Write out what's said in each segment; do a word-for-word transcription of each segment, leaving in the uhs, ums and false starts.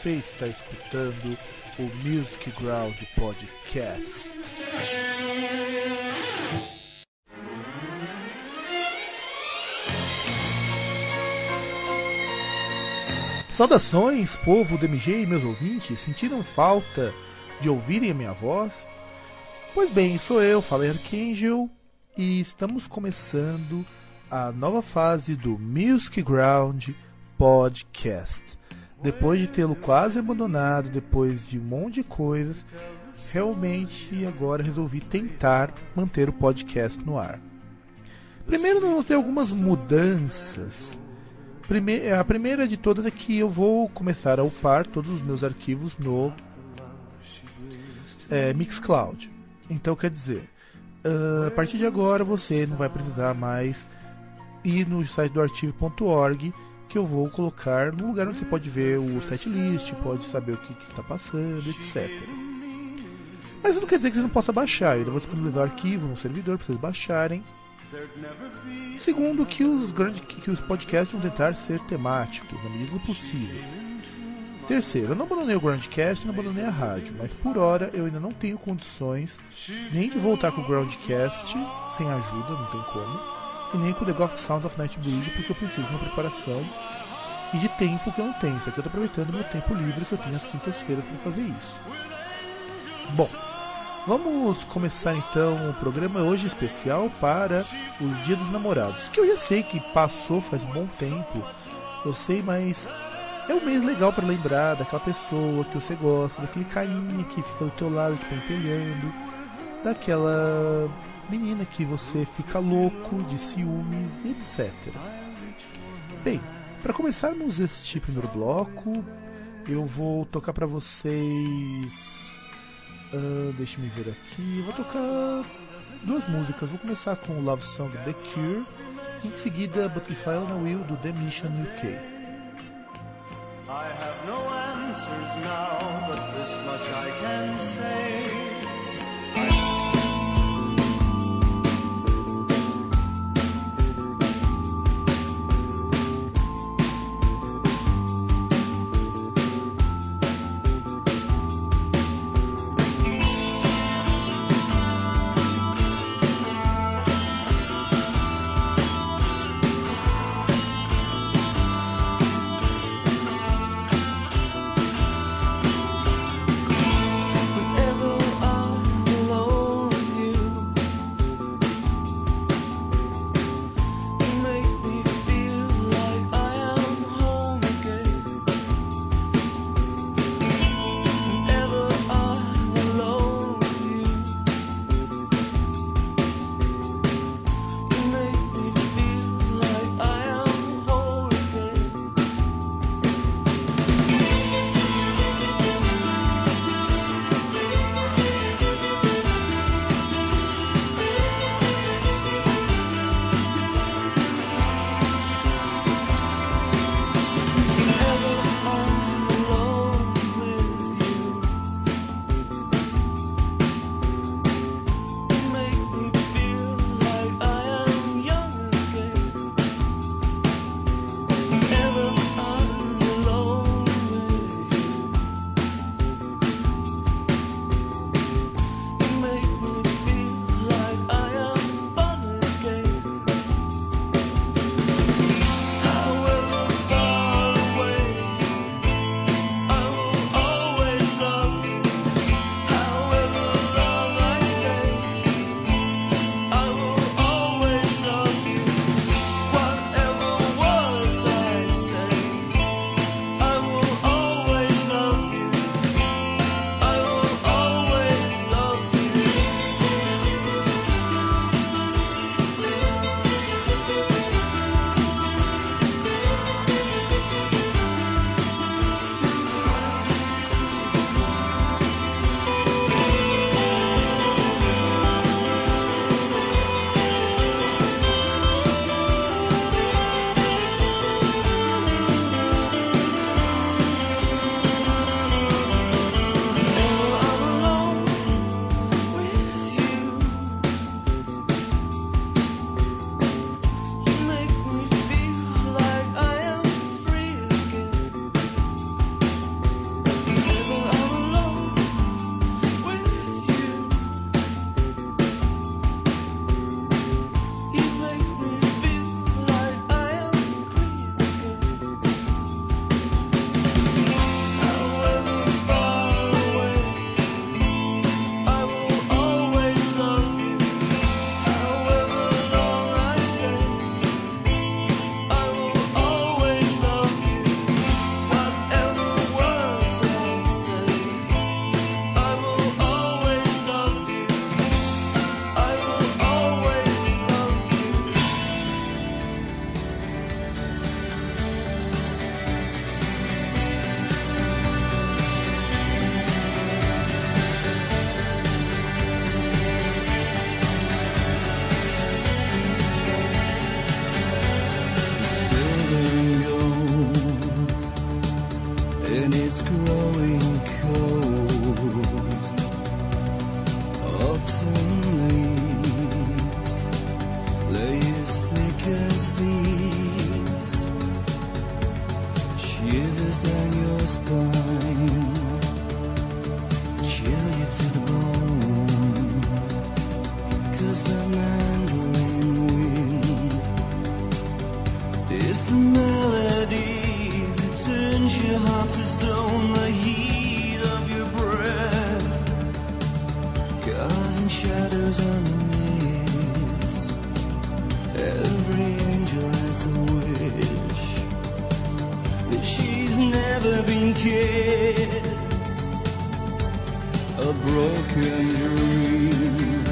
Você está escutando o Music Ground Podcast. Saudações, povo do M G e meus ouvintes. Sentiram falta de ouvirem a minha voz? Pois bem, sou eu, Fala Archangel, e estamos começando a nova fase do Music Ground Podcast. Depois de tê-lo quase abandonado, depois de um monte de coisas, realmente agora resolvi tentar manter o podcast no ar. Primeiro nós vamos ter algumas mudanças. Prime- a primeira de todas é que eu vou começar a upar todos os meus arquivos no é, Mixcloud. Então quer dizer, uh, a partir de agora você não vai precisar mais ir no site do archive ponto org, que eu vou colocar no lugar onde você pode ver o setlist, pode saber o que, que está passando, etcétera. Mas isso não quer dizer que você não possa baixar. Eu ainda vou disponibilizar o arquivo no servidor para vocês baixarem. Segundo, que os, grandes, que os podcasts vão tentar ser temáticos, na medida do possível. Terceiro, eu não abandonei o Groundcast, não abandonei a rádio, mas por hora eu ainda não tenho condições nem de voltar com o Groundcast, sem ajuda, não tem como, e nem com The Gothic Sounds of Nightbreed, porque eu preciso de uma preparação e de tempo que eu não tenho. Isso aqui eu estou aproveitando o meu tempo livre que eu tenho às quintas-feiras para fazer isso. Bom, vamos começar então o programa hoje especial para os Dias dos Namorados, que eu já sei que passou faz um bom tempo, eu sei, mas é um mês legal para lembrar daquela pessoa que você gosta, daquele carinha que fica do teu lado te pentelhando, daquela menina que você fica louco de ciúmes, etcétera. Bem, para começarmos este primeiro bloco, eu vou tocar para vocês. Uh, Deixa-me ver aqui. Eu vou tocar duas músicas. Vou começar com o Love Song The Cure, e em seguida Butterfly on a Wheel do The Mission U K. I have no answers now, but this much I can say. Whenever I It's growing cold. Autumn leaves lay as thick as these. Shivers down your spine, chill you to the bone. 'Cause the mandolin wind is the melody that turns your heart to stone. The heat of your breath, carving shadows on the mist. Every angel has the wish that she's never been kissed. A broken dream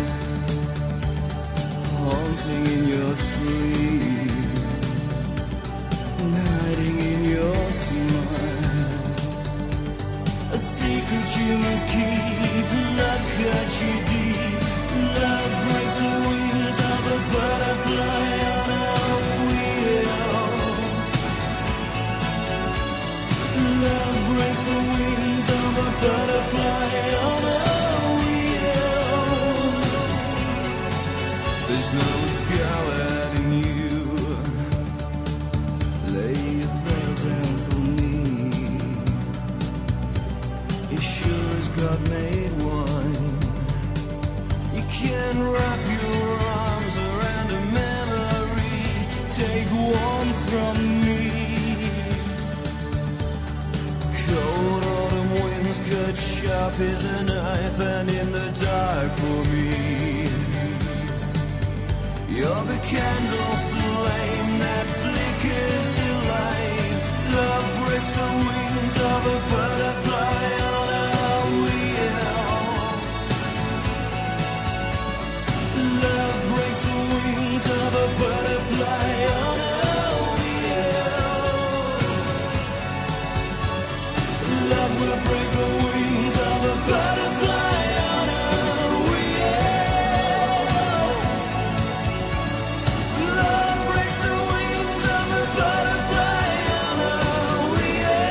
haunting in your sleep, hiding in your smile. A secret you must keep. Love cuts you deep. Love breaks the wings of a butterfly on a wheel. Love breaks the wings of a butterfly on a wheel. There's no scarlet in you. Lay your veil down for me. You sure as God made one. You can wrap your arms around a memory. Take one from me. Cold autumn winds cut sharp as a knife, and in the dark for me, you're the candle flame that flickers to life. Love breaks the wings of a butterfly on a wheel. Love breaks the wings of a butterfly on a wheel. Love will break the wings of a butterfly on a wheel. Love breaks the wings of a butterfly on a wheel.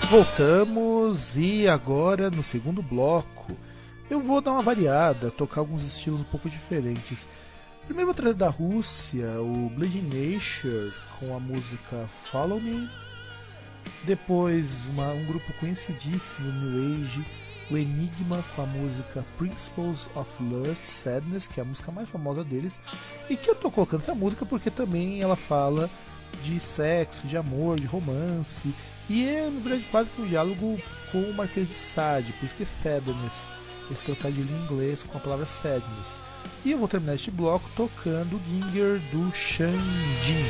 Voltamos e agora no segundo bloco eu vou dar uma variada, tocar alguns estilos um pouco diferentes. Primeiro vou trazer da Rússia o Bleeding Nature com a música Follow Me. Depois uma, um grupo conhecidíssimo New Age, o Enigma com a música Principles of Lust Sadness, que é a música mais famosa deles, e que eu tô colocando essa música porque também ela fala de sexo, de amor, de romance, e é na verdade quase que um diálogo com o Marquês de Sade, por isso que é Sadness, esse trocadilho em inglês com a palavra Sadness. E eu vou terminar este bloco tocando Ginger do Shanjin.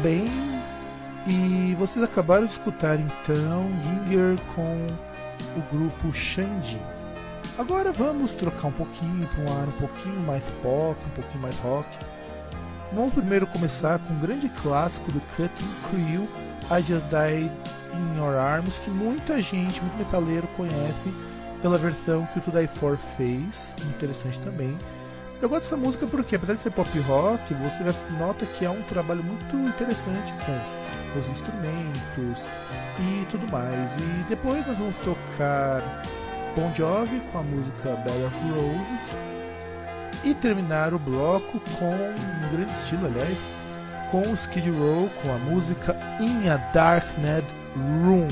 bem, e vocês acabaram de escutar então Ginger com o grupo Xande. Agora vamos trocar um pouquinho para um ar um pouquinho mais pop, um pouquinho mais rock. Vamos primeiro começar com um grande clássico do Cutting Crew, I Just Died in Your Arms, que muita gente, muito metaleiro conhece pela versão que o To Die For fez, interessante também. Eu gosto dessa música porque, apesar de ser pop rock, você nota que é um trabalho muito interessante com os instrumentos e tudo mais. E depois nós vamos tocar Bon Jovi com a música Bed of Roses e terminar o bloco com um grande estilo, aliás, com o Skid Row com a música In a Darkened Room.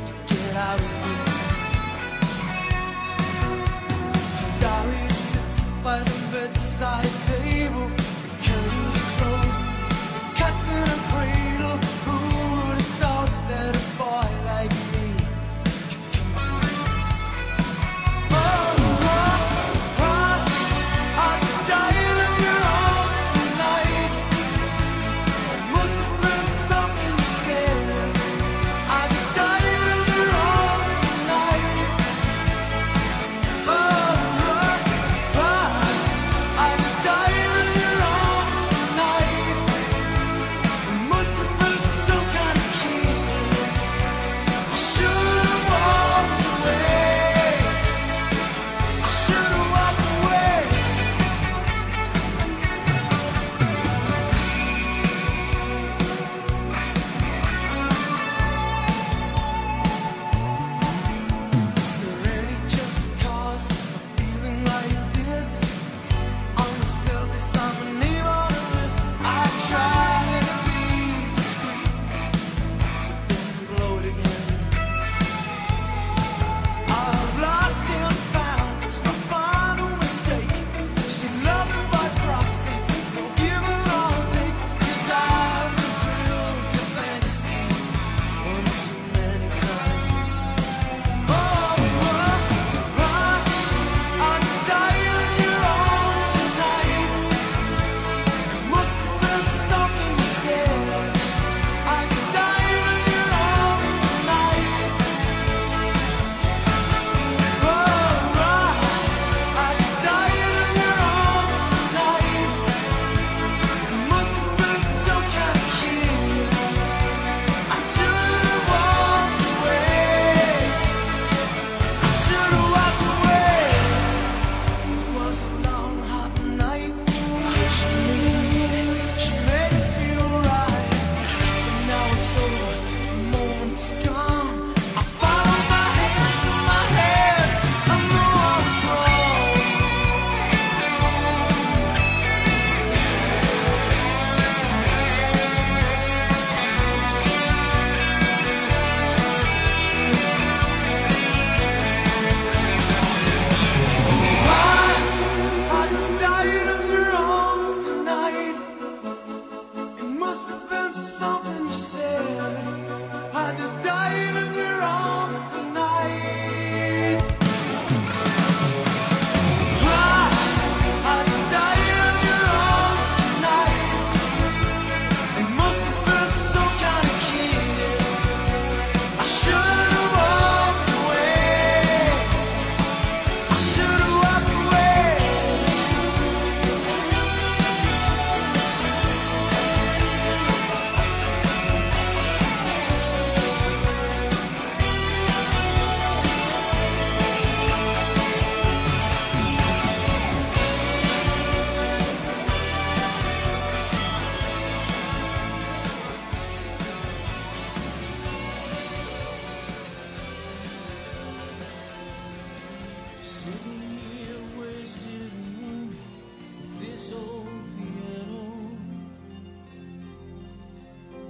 Darling sits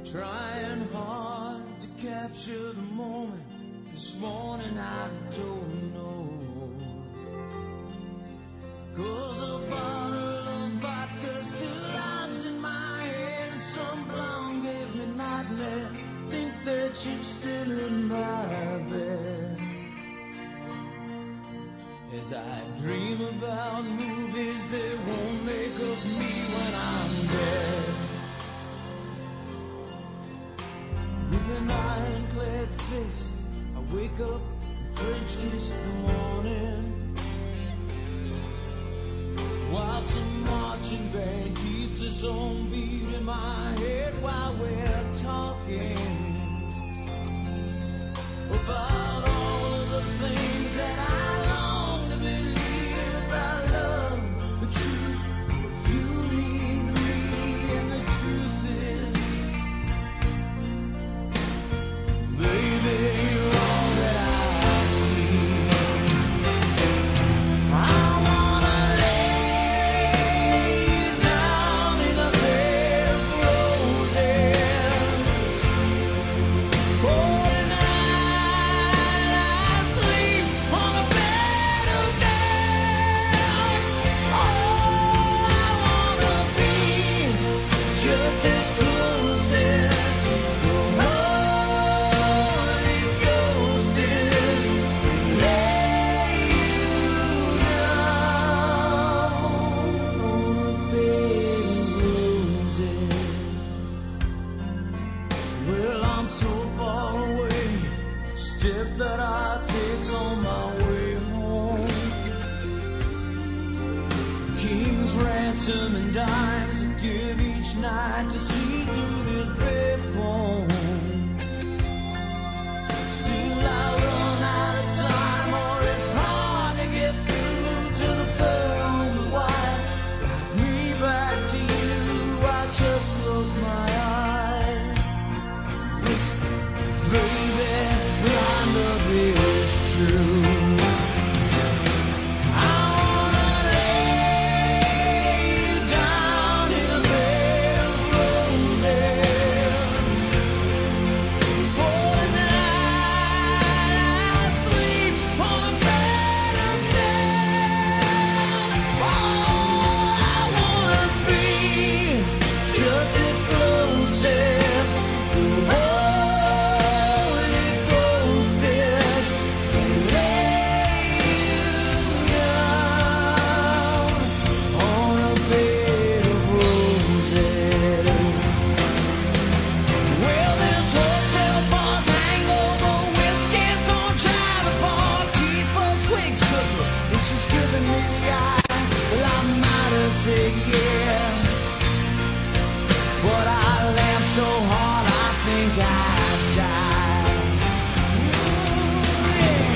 Trying hard to capture the moment. This morning I don't know. 'Cause a bottle of vodka still lodged in my head, and some blonde gave me nightmares. Think that she's still in my bed. As I dream about movies they won't make of me when I'm dead. With an ironclad fist, I wake up and French kiss the morning, while some marching band keeps its own beat in my head while we're talking about all of the things that I long to believe about love, the truth, what you mean to me, and the truth is, baby, you're all that I need. I wanna lay you down in a bed of roses. Oh, tonight I sleep on a bed of nails. Oh, I wanna be just as close as the Holy Ghost is. Lay you down on a bed of roses. Well, I'm so far away. Step that I take's on my way home. King's ransom and dimes I give each night to see through this bed phone. Still I run out of time, or it's hard to get through to the pearl wire. Guides me back to you. I just close my eyes. Whisper, baby, blind love is true. I wanna lay you down in a bed of roses. For tonight I sleep on a bed of nails. Oh, I wanna be just as close as the Holy Ghost is, and lay you down on a bed of roses. Well, this hotel bar's hangover whiskey's gonna try to fall, keep us wigs cooking, and she's giving me the eye. Well, I might have said yeah, but I laughed so hard I think I'd die. Ooh, yeah.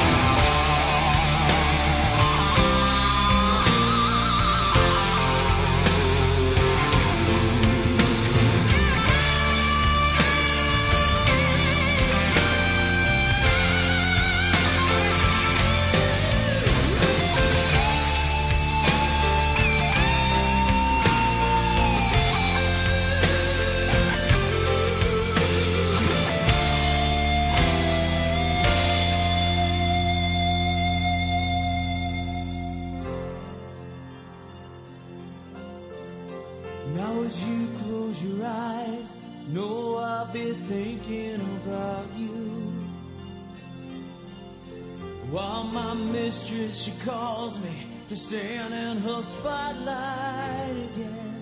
Now as you close your eyes, know I'll be thinking about you. While my mistress, she calls me to stand in her spotlight again.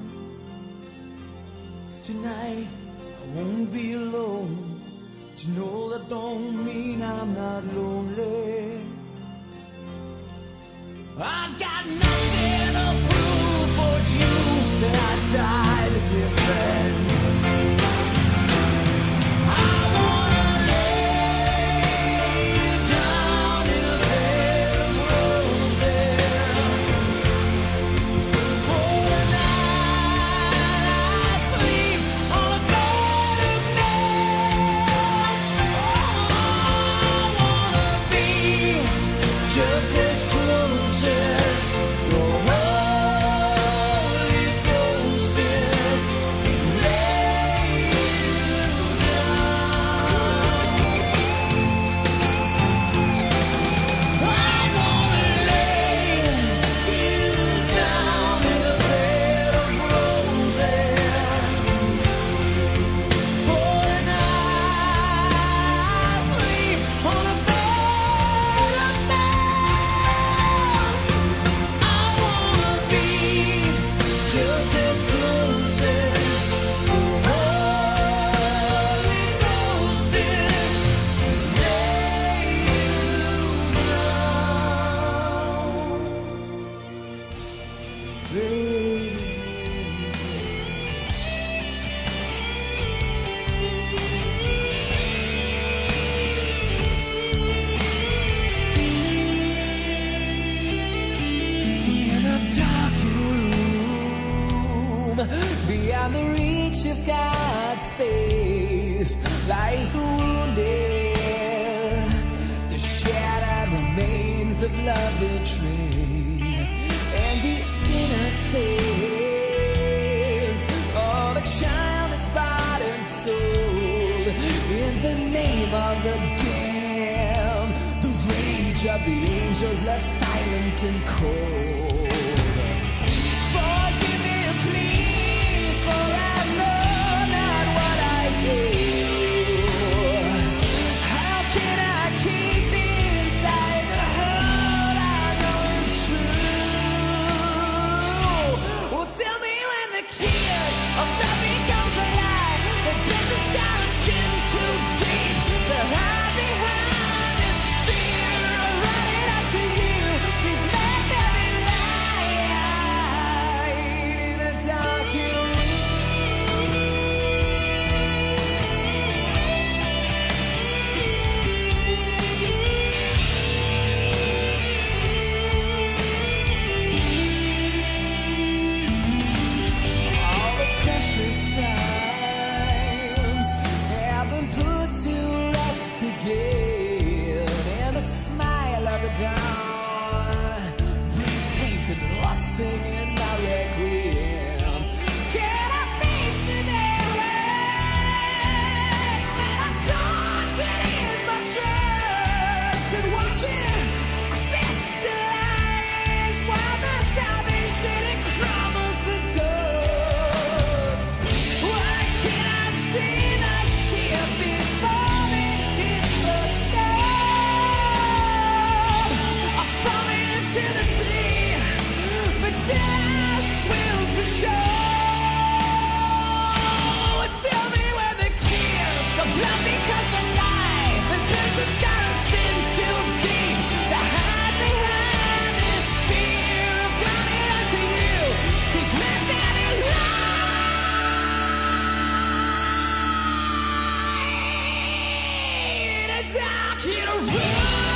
Tonight I won't be alone. To know that don't mean I'm not lonely. I got nothing to prove, but it's you that I died to defend. I wanna lay you down in a bed of roses. For tonight I sleep on a bed of nails. Oh, I wanna be just as close as the Holy Ghost is. Lay Beyond the reach of God's faith lies the wounded, the shattered remains of love betrayed, and the innocence of a childless body and soul. In the name of the damned, the rage of the angels left silent and cold. Singing my requiem. Can I face the day when I'm tortured in my trust and watching crystallize while my salvation it crumbles the dust? Why can't I see the ship before it hits the sky? I'm falling into the sea. But still I swim for sure. Tell me where the kiss of love becomes a lie. The burns the scars in too deep to hide behind this fear of running unto you. Cause living in light in a dark universe.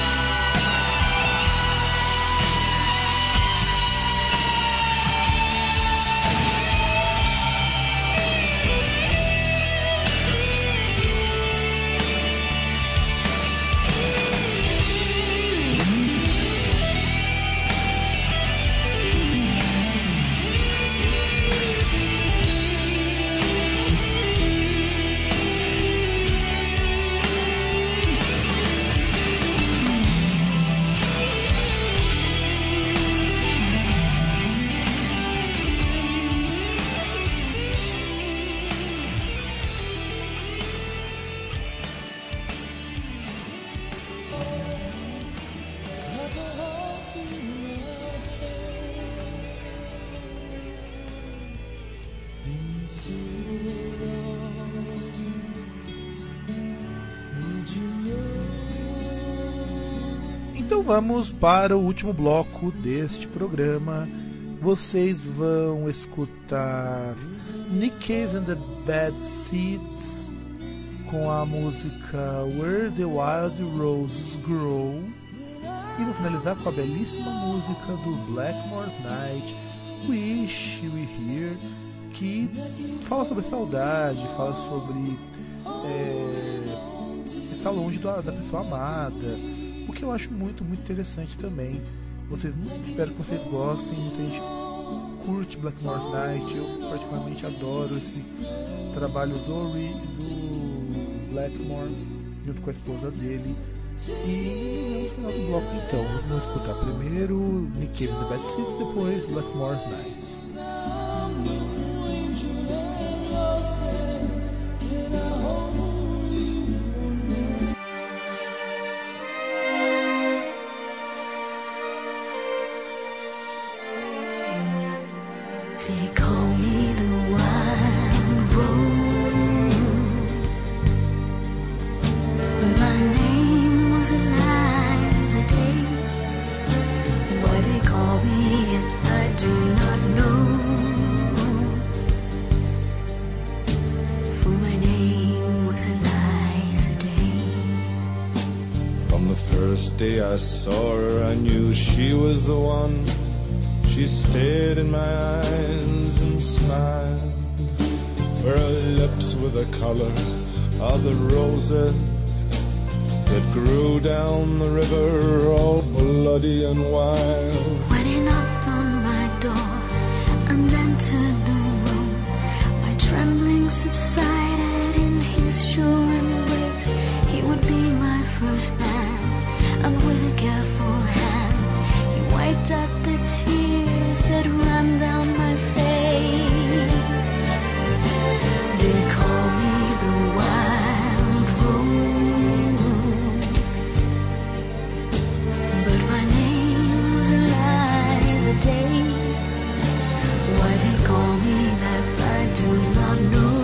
Então vamos para o último bloco deste programa. Vocês vão escutar Nick Cave and the Bad Seeds com a música Where the Wild Roses Grow, e vou finalizar com a belíssima música do Blackmore's Night, Wish You Were Here, que fala sobre saudade, fala sobre é, estar longe da, da pessoa amada, o que eu acho muito, muito interessante também. Vocês, espero que vocês gostem. Muita gente curte Blackmore's Night, eu particularmente adoro esse trabalho do, do Blackmore junto com a esposa dele. E no final do bloco, então, vamos escutar primeiro Nick Cave and the Bad Seeds, depois Blackmore's Night. They call me the wild rose, but my name was Eliza Day. Why they call me, I do not know. I saw her, I knew she was the one. She stared in my eyes and smiled. For her lips were the color of the roses that grew down the river, all bloody and wild. When he knocked on my door and entered the room, my trembling subsided in his sure embrace. He would be my first man, and with a careful hand he wiped out the tears that ran down my face. They call me the wild rose, but my name was Eliza Day. Why they call me that I do not know,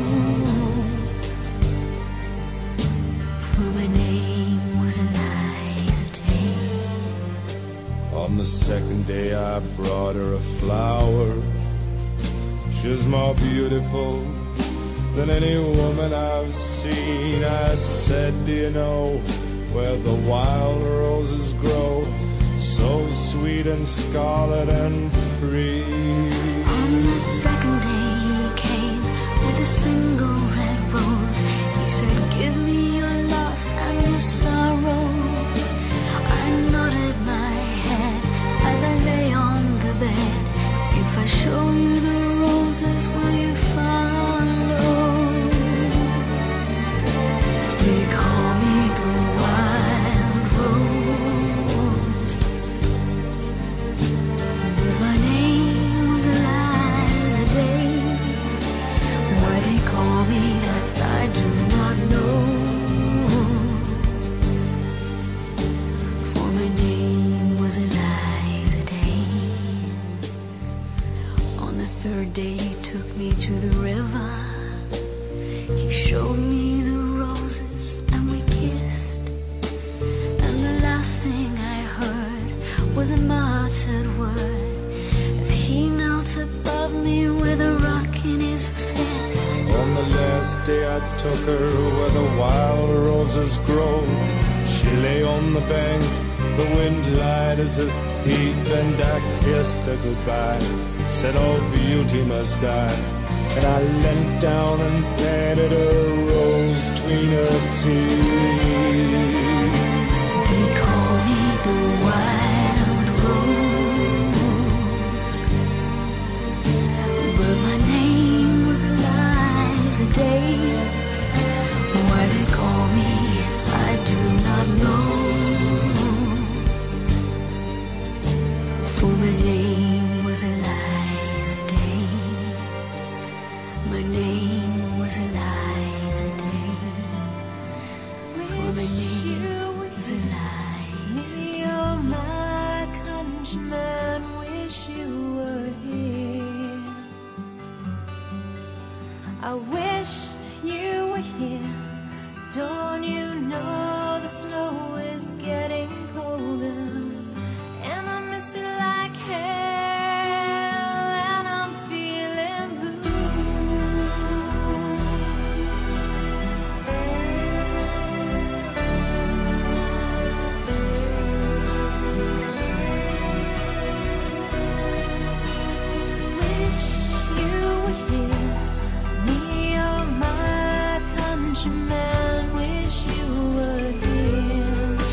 for my name was Eliza Day. On the second day I brought her a flower. She was more beautiful than any woman I've seen. I said, do you know where the wild roses grow, so sweet and scarlet and free? On the second day he came with a single red rose. He said, give me your loss and your sorrow. I nodded my head as I lay on the bed. If I show you the roses, will you follow? They call me the wild rose, but my name was Eliza Day. Why they call me that I do not know, for my name was Eliza Day. On the third day he took me to the river. He showed me the roses and we kissed, and the last thing I heard was a muttered word as he knelt above me with a rock in his fist. On the last day I took her where the wild roses grow. She lay on the bank, the wind lied as a thief, and I kissed her goodbye, said all beauty must die. And I leant down and planted a rose between her teeth. They call me the wild rose, but my name was Eliza Day. Why they call me I do not know, for my name was Eliza Day. My name was Eliza Day. For my name was Eliza Day. Oh, my countryman, wish you were here. I wish you were here. Don't you know the snow is getting colder, and I miss you like hell, and I'm feeling blue. Wish you were here, me, oh, my countryman, wish you were here.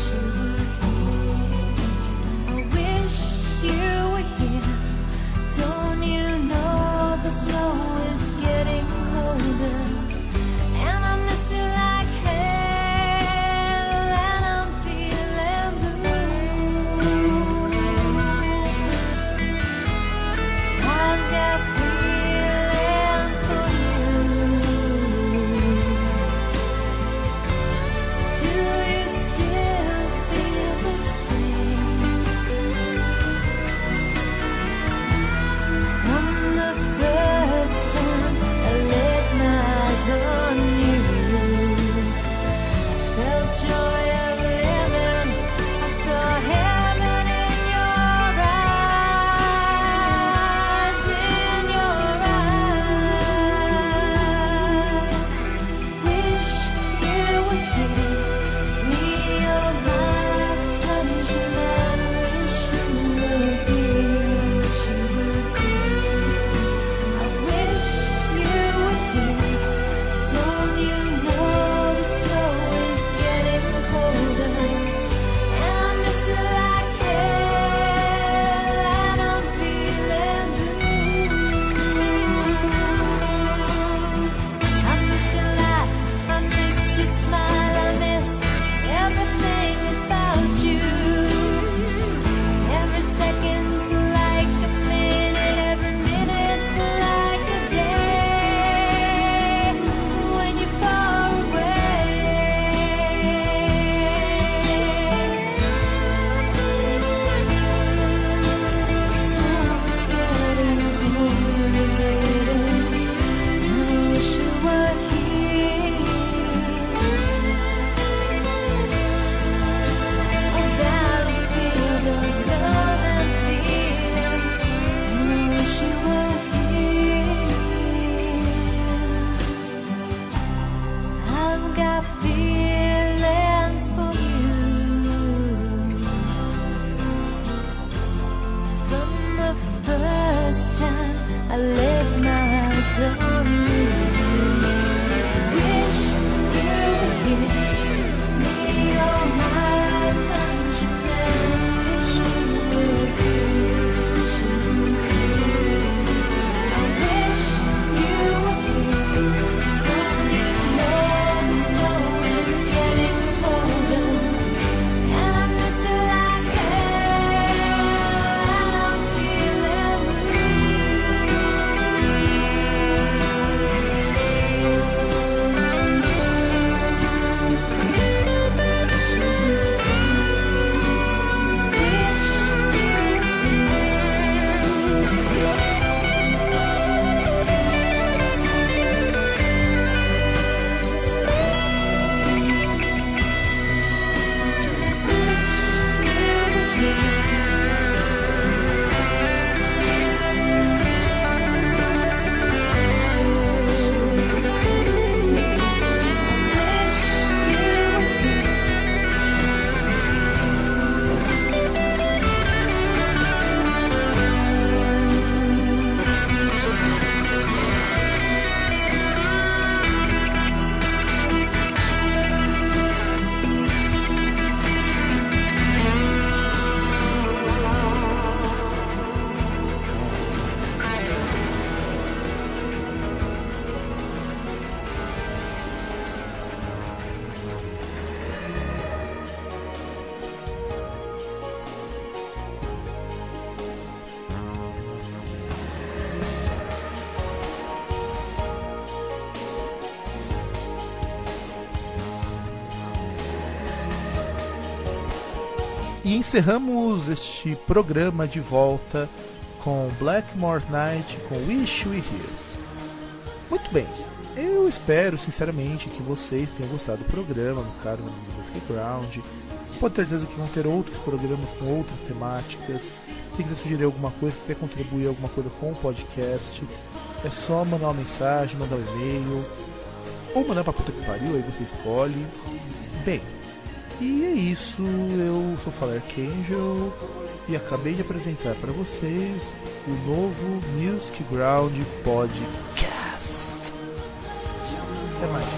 E encerramos este programa de volta com Blackmore Night com Wish We Here. Muito bem, eu espero sinceramente que vocês tenham gostado do programa, no caso do Music Ground. Pode ter certeza que vão ter outros programas com outras temáticas. Se quiser sugerir alguma coisa, se quiser contribuir alguma coisa com o podcast, é só mandar uma mensagem, mandar um e-mail, ou mandar pra puta que pariu, aí você escolhe. Bem, e é isso, eu sou o Falark Angel e acabei de apresentar para vocês o novo Music Ground Podcast. Até mais.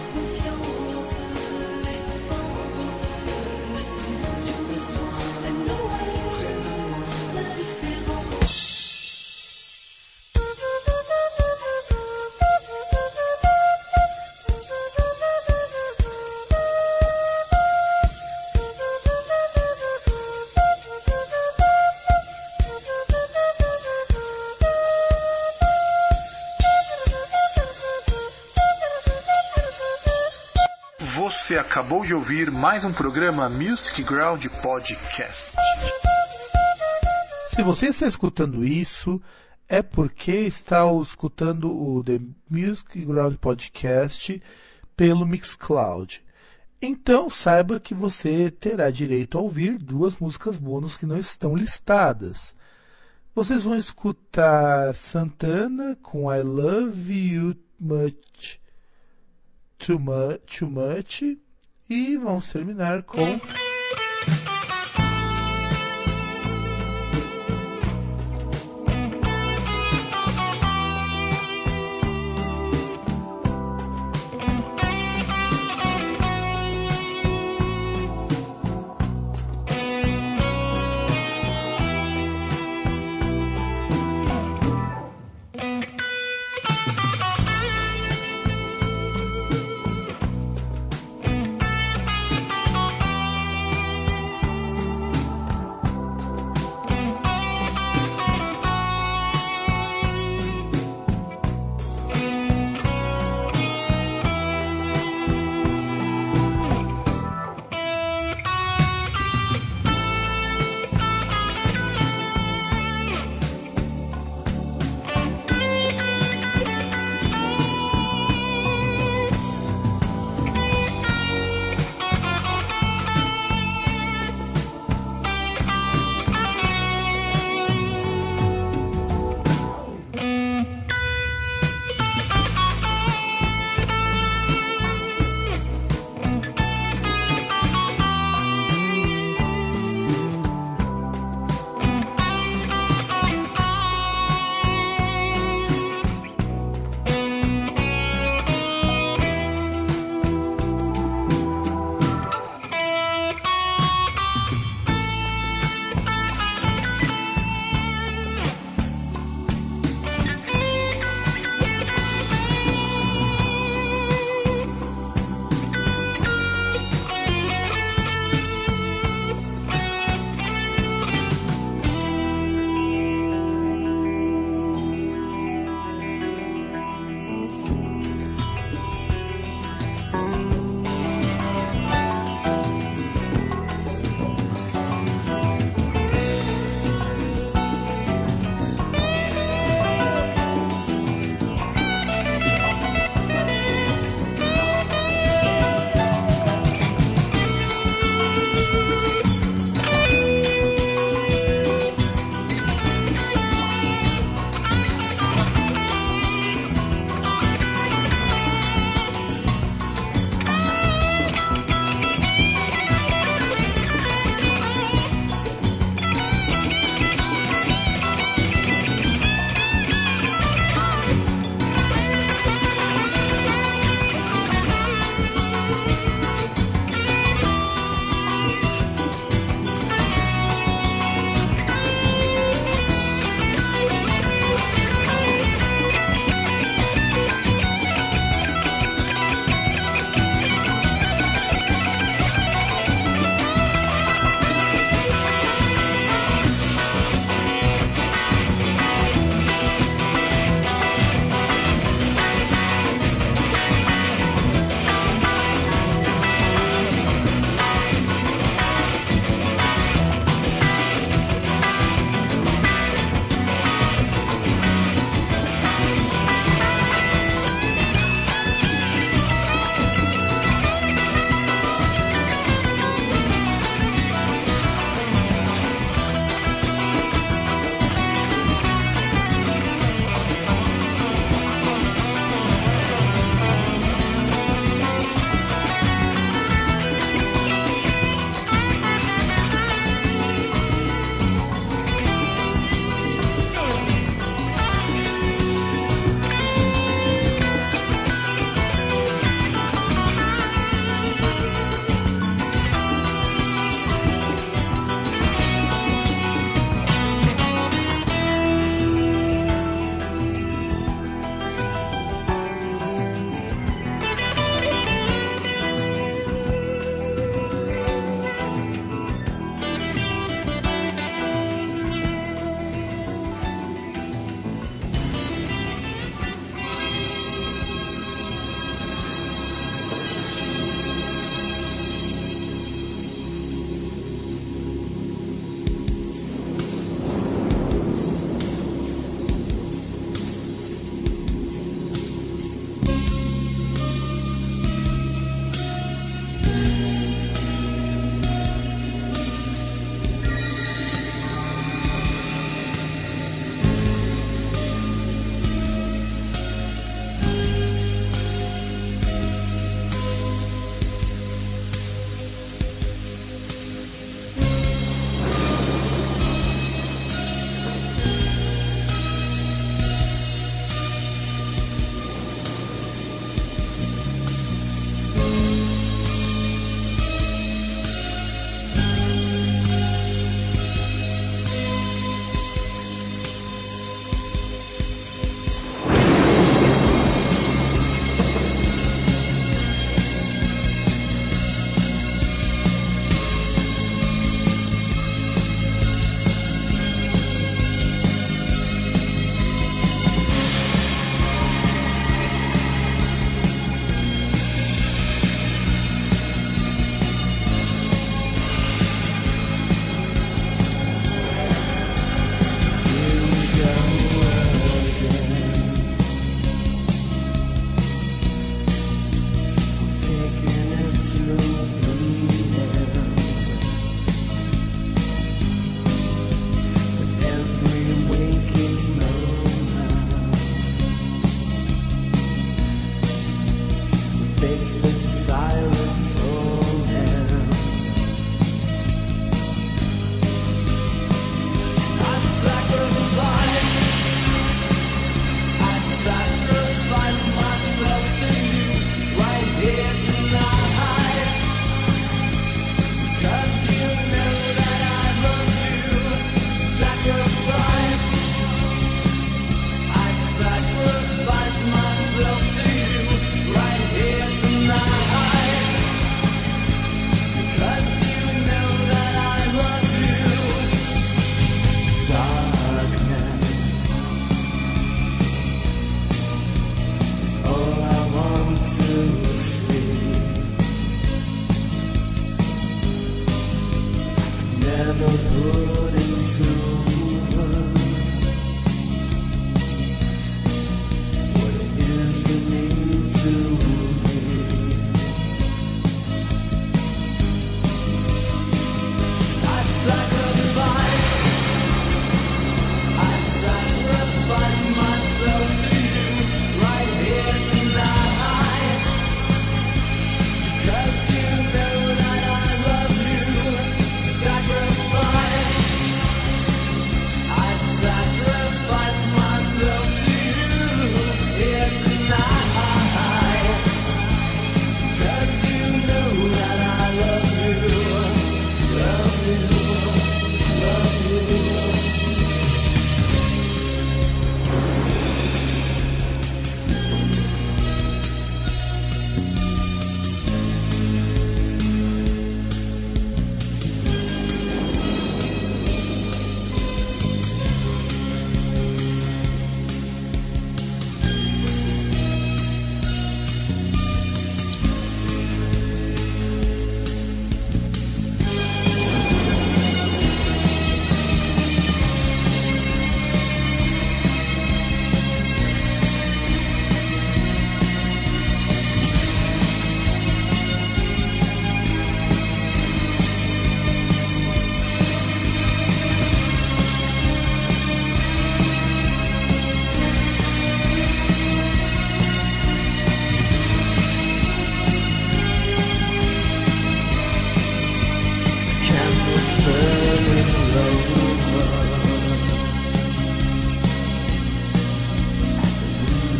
Você acabou de ouvir mais um programa Music Ground Podcast. Se você está escutando isso, é porque está escutando o The Music Ground Podcast pelo Mixcloud. Então saiba que você terá direito a ouvir duas músicas bônus que não estão listadas. Vocês vão escutar Santana com I Love You Much Too Much, Too Much e vamos terminar com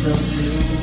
until